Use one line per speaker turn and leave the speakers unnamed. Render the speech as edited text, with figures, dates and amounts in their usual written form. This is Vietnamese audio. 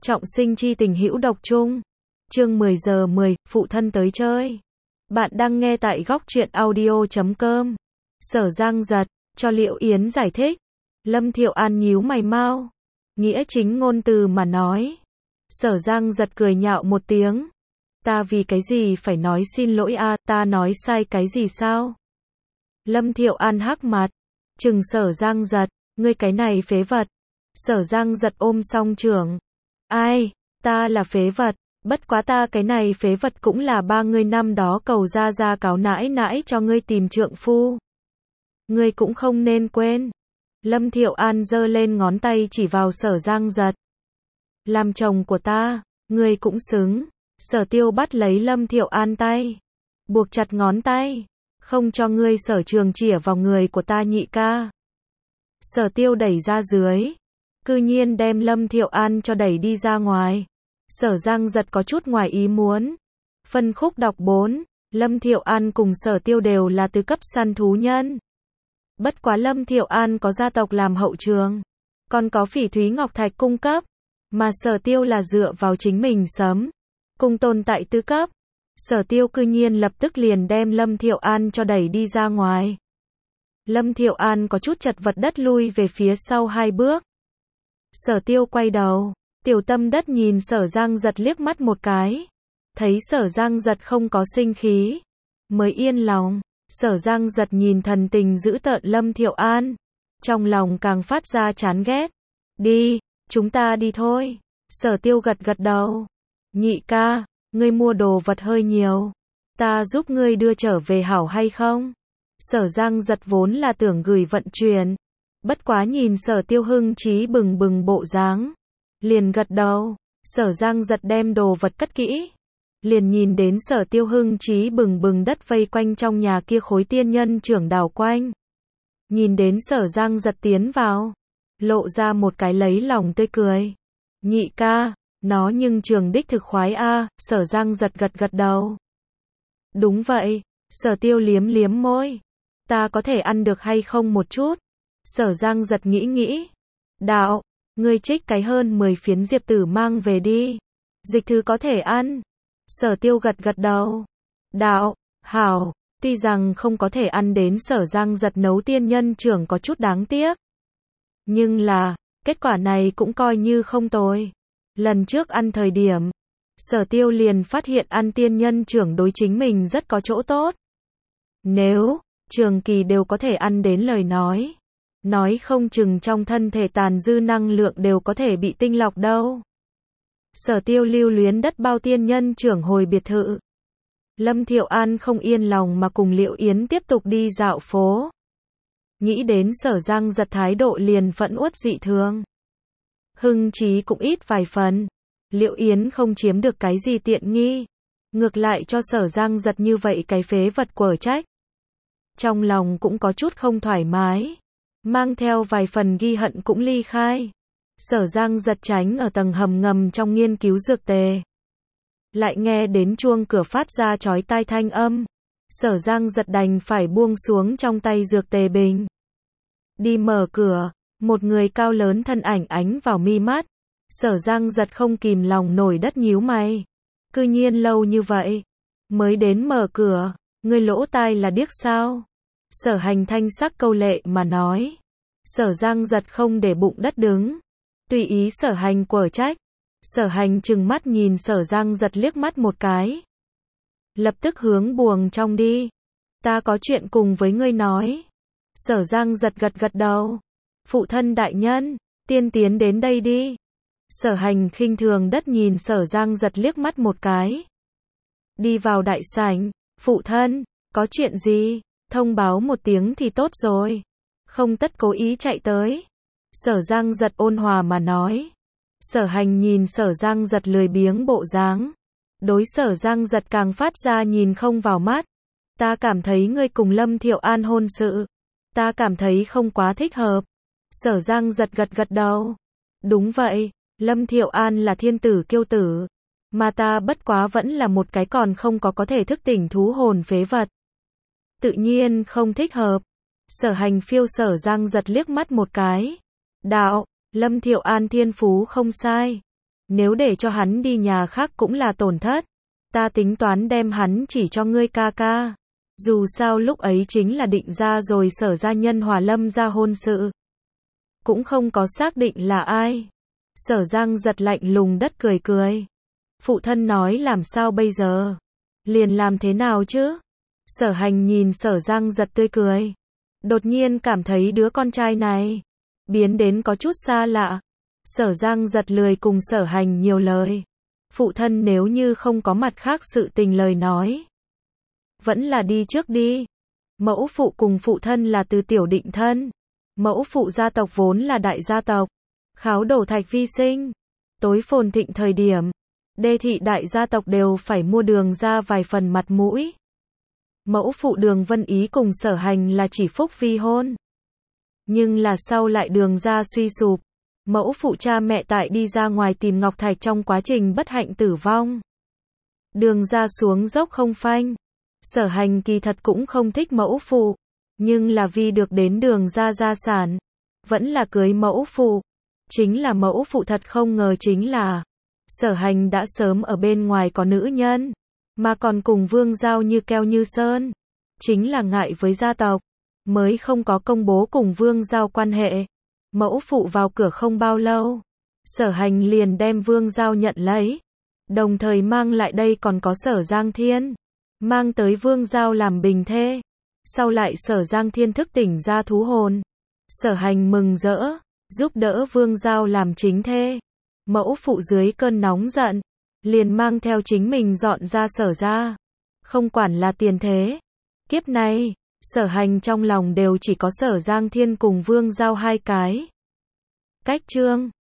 Trọng sinh chi tình hữu độc chung. Chương 10 giờ 10, phụ thân tới chơi. Bạn đang nghe tại góc truyện audio.com. Sở Giang Giật, cho Liệu Yến giải thích. Lâm Thiệu An nhíu mày mau. Nghĩa chính ngôn từ mà nói. Sở Giang Giật cười nhạo một tiếng. Ta vì cái gì phải nói xin lỗi a, ta nói sai cái gì sao? Lâm Thiệu An hắc mặt. Chừng Sở Giang Giật, ngươi cái này phế vật. Sở Giang Giật ôm song trưởng. Ai, ta là phế vật, bất quá ta cái này phế vật cũng là ba ngươi năm đó cầu ra cáo nãi nãi cho ngươi tìm trượng phu. Ngươi cũng không nên quên. Lâm Thiệu An giơ lên ngón tay chỉ vào Sở Giang Giật. Làm chồng của ta, ngươi cũng xứng. Sở Tiêu bắt lấy Lâm Thiệu An tay, buộc chặt ngón tay, không cho ngươi Sở Trường chĩa vào người của ta nhị ca. Sở Tiêu đẩy ra dưới, cư nhiên đem Lâm Thiệu An cho đẩy đi ra ngoài. Sở Giang Giật có chút ngoài ý muốn. Phân khúc đọc 4, Lâm Thiệu An cùng Sở Tiêu đều là tứ cấp săn thú nhân. Bất quá Lâm Thiệu An có gia tộc làm hậu trường, còn có Phỉ Thúy Ngọc Thạch cung cấp, mà Sở Tiêu là dựa vào chính mình sớm cùng tồn tại tứ cấp. Sở Tiêu cư nhiên lập tức liền đem Lâm Thiệu An cho đẩy đi ra ngoài. Lâm Thiệu An có chút chật vật đất lui về phía sau 2 bước. Sở Tiêu quay đầu, tiểu tâm đất nhìn Sở Giang Giật liếc mắt một cái. Thấy Sở Giang Giật không có sinh khí, mới yên lòng. Sở Giang Giật nhìn thần tình dữ tợn Lâm Thiệu An, trong lòng càng phát ra chán ghét. Đi, chúng ta đi thôi. Sở Tiêu gật gật đầu. Nhị ca, ngươi mua đồ vật hơi nhiều, ta giúp ngươi đưa trở về hảo hay không? Sở Giang Giật vốn là tưởng gửi vận chuyển, bất quá nhìn Sở Tiêu hưng trí bừng bừng bộ dáng, liền gật đầu. Sở Giang Giật đem đồ vật cất kỹ, liền nhìn đến Sở Tiêu hưng trí bừng bừng đất vây quanh trong nhà kia khối tiên nhân trưởng đảo quanh. Nhìn đến Sở Giang Giật tiến vào, lộ ra một cái lấy lòng tươi cười. Nhị ca, nó nhưng trường đích thực khoái a. Sở Giang Giật gật gật đầu. Đúng vậy. Sở Tiêu liếm liếm môi. Ta có thể ăn được hay không một chút? Sở Giang Giật nghĩ. Đạo, ngươi trích cái hơn 10 phiến diệp tử mang về đi. Dịch thứ có thể ăn. Sở Tiêu gật gật đầu. Đạo, hảo, tuy rằng không có thể ăn đến Sở Giang Giật nấu tiên nhân trưởng có chút đáng tiếc. Nhưng là, kết quả này cũng coi như không tồi. Lần trước ăn thời điểm, Sở Tiêu liền phát hiện ăn tiên nhân trưởng đối chính mình rất có chỗ tốt. Nếu trường kỳ đều có thể ăn đến lời nói không chừng trong thân thể tàn dư năng lượng đều có thể bị tinh lọc đâu. Sở Tiêu lưu luyến đất bao tiên nhân trưởng hồi biệt thự. Lâm Thiệu An không yên lòng mà cùng Liệu Yến tiếp tục đi dạo phố. Nghĩ đến Sở Giang Giật thái độ liền phẫn uất dị thường. Hưng trí cũng ít vài phần. Liệu Yến không chiếm được cái gì tiện nghi, ngược lại cho Sở Giang Giật như vậy cái phế vật quở trách. Trong lòng cũng có chút không thoải mái, mang theo vài phần ghi hận cũng ly khai. Sở Giang Giật tránh ở tầng hầm ngầm trong nghiên cứu dược tề. Lại nghe đến chuông cửa phát ra chói tai thanh âm. Sở Giang Giật đành phải buông xuống trong tay dược tề bình. Đi mở cửa, một người cao lớn thân ảnh ánh vào mi mắt. Sở Giang Giật không kìm lòng nổi đất nhíu mày. Cư nhiên lâu như vậy, mới đến mở cửa, ngươi lỗ tai là điếc sao? Sở Hành thanh sắc câu lệ mà nói. Sở Giang Giật không để bụng đất đứng, tùy ý Sở Hành quở trách. Sở Hành trừng mắt nhìn Sở Giang Giật liếc mắt một cái, lập tức hướng buồng trong đi. Ta có chuyện cùng với ngươi nói. Sở Giang Giật gật gật đầu. Phụ thân đại nhân, tiên tiến đến đây đi. Sở Hành khinh thường đất nhìn Sở Giang Giật liếc mắt một cái. Đi vào đại sảnh. Phụ thân, có chuyện gì? Thông báo một tiếng thì tốt rồi, không tất cố ý chạy tới. Sở Giang Giật ôn hòa mà nói. Sở Hành nhìn Sở Giang Giật lười biếng bộ dáng, đối Sở Giang Giật càng phát ra nhìn không vào mắt. Ta cảm thấy ngươi cùng Lâm Thiệu An hôn sự, ta cảm thấy không quá thích hợp. Sở Giang Giật gật gật đầu. Đúng vậy, Lâm Thiệu An là thiên tử kiêu tử, mà ta bất quá vẫn là một cái còn không có thể thức tỉnh thú hồn phế vật. Tự nhiên không thích hợp. Sở Hành phiêu Sở Giang Giật liếc mắt một cái. Đạo, Lâm Thiệu An thiên phú không sai, Nếu để cho hắn đi nhà khác cũng là tổn thất. Ta tính toán đem hắn chỉ cho ngươi ca ca. Dù sao lúc ấy chính là định ra rồi Sở gia nhân hòa Lâm gia hôn sự. Cũng không có xác định là ai. Sở Giang giật lạnh lùng đất cười cười. Phụ thân nói làm sao bây giờ? Liền làm thế nào chứ? Sở Hành nhìn Sở Giang giật tươi cười. Đột nhiên cảm thấy đứa con trai này biến đến có chút xa lạ. Sở Giang giật lười cùng Sở Hành nhiều lời. Phụ thân nếu như không có mặt khác sự tình lời nói, vẫn là đi trước đi. Mẫu phụ cùng phụ thân là từ tiểu định thân. Mẫu phụ gia tộc vốn là đại gia tộc. Kháo đổ thạch vi sinh. Tối phồn thịnh thời điểm, đê thị đại gia tộc đều phải mua Đường ra vài phần mặt mũi. Mẫu phụ Đường Vân Ý cùng Sở Hành là chỉ phúc vi hôn. Nhưng là sau lại Đường ra suy sụp. Mẫu phụ cha mẹ tại đi ra ngoài tìm Ngọc Thạch trong quá trình bất hạnh tử vong. Đường ra xuống dốc không phanh. Sở Hành kỳ thật cũng không thích mẫu phụ. Nhưng là vì được đến Đường ra gia sản. Vẫn là cưới mẫu phụ. Chính là mẫu phụ thật không ngờ chính là Sở Hành đã sớm ở bên ngoài có nữ nhân. Mà còn cùng Vương Giao như keo như sơn. Chính là ngại với gia tộc. Mới không có công bố cùng Vương Giao quan hệ. Mẫu phụ vào cửa không bao lâu. Sở Hành liền đem Vương Giao nhận lấy. Đồng thời mang lại đây còn có Sở Giang Thiên. Mang tới Vương Giao làm bình thê. Sau lại Sở Giang Thiên thức tỉnh ra thú hồn. Sở Hành mừng rỡ. Giúp đỡ Vương Giao làm chính thê. Mẫu phụ dưới cơn nóng giận. Liền mang theo chính mình dọn ra Sở ra. Không quản là tiền thế. Kiếp này, Sở Hành trong lòng đều chỉ có Sở Giang Thiên cùng Vương Giao hai cái. Cách chương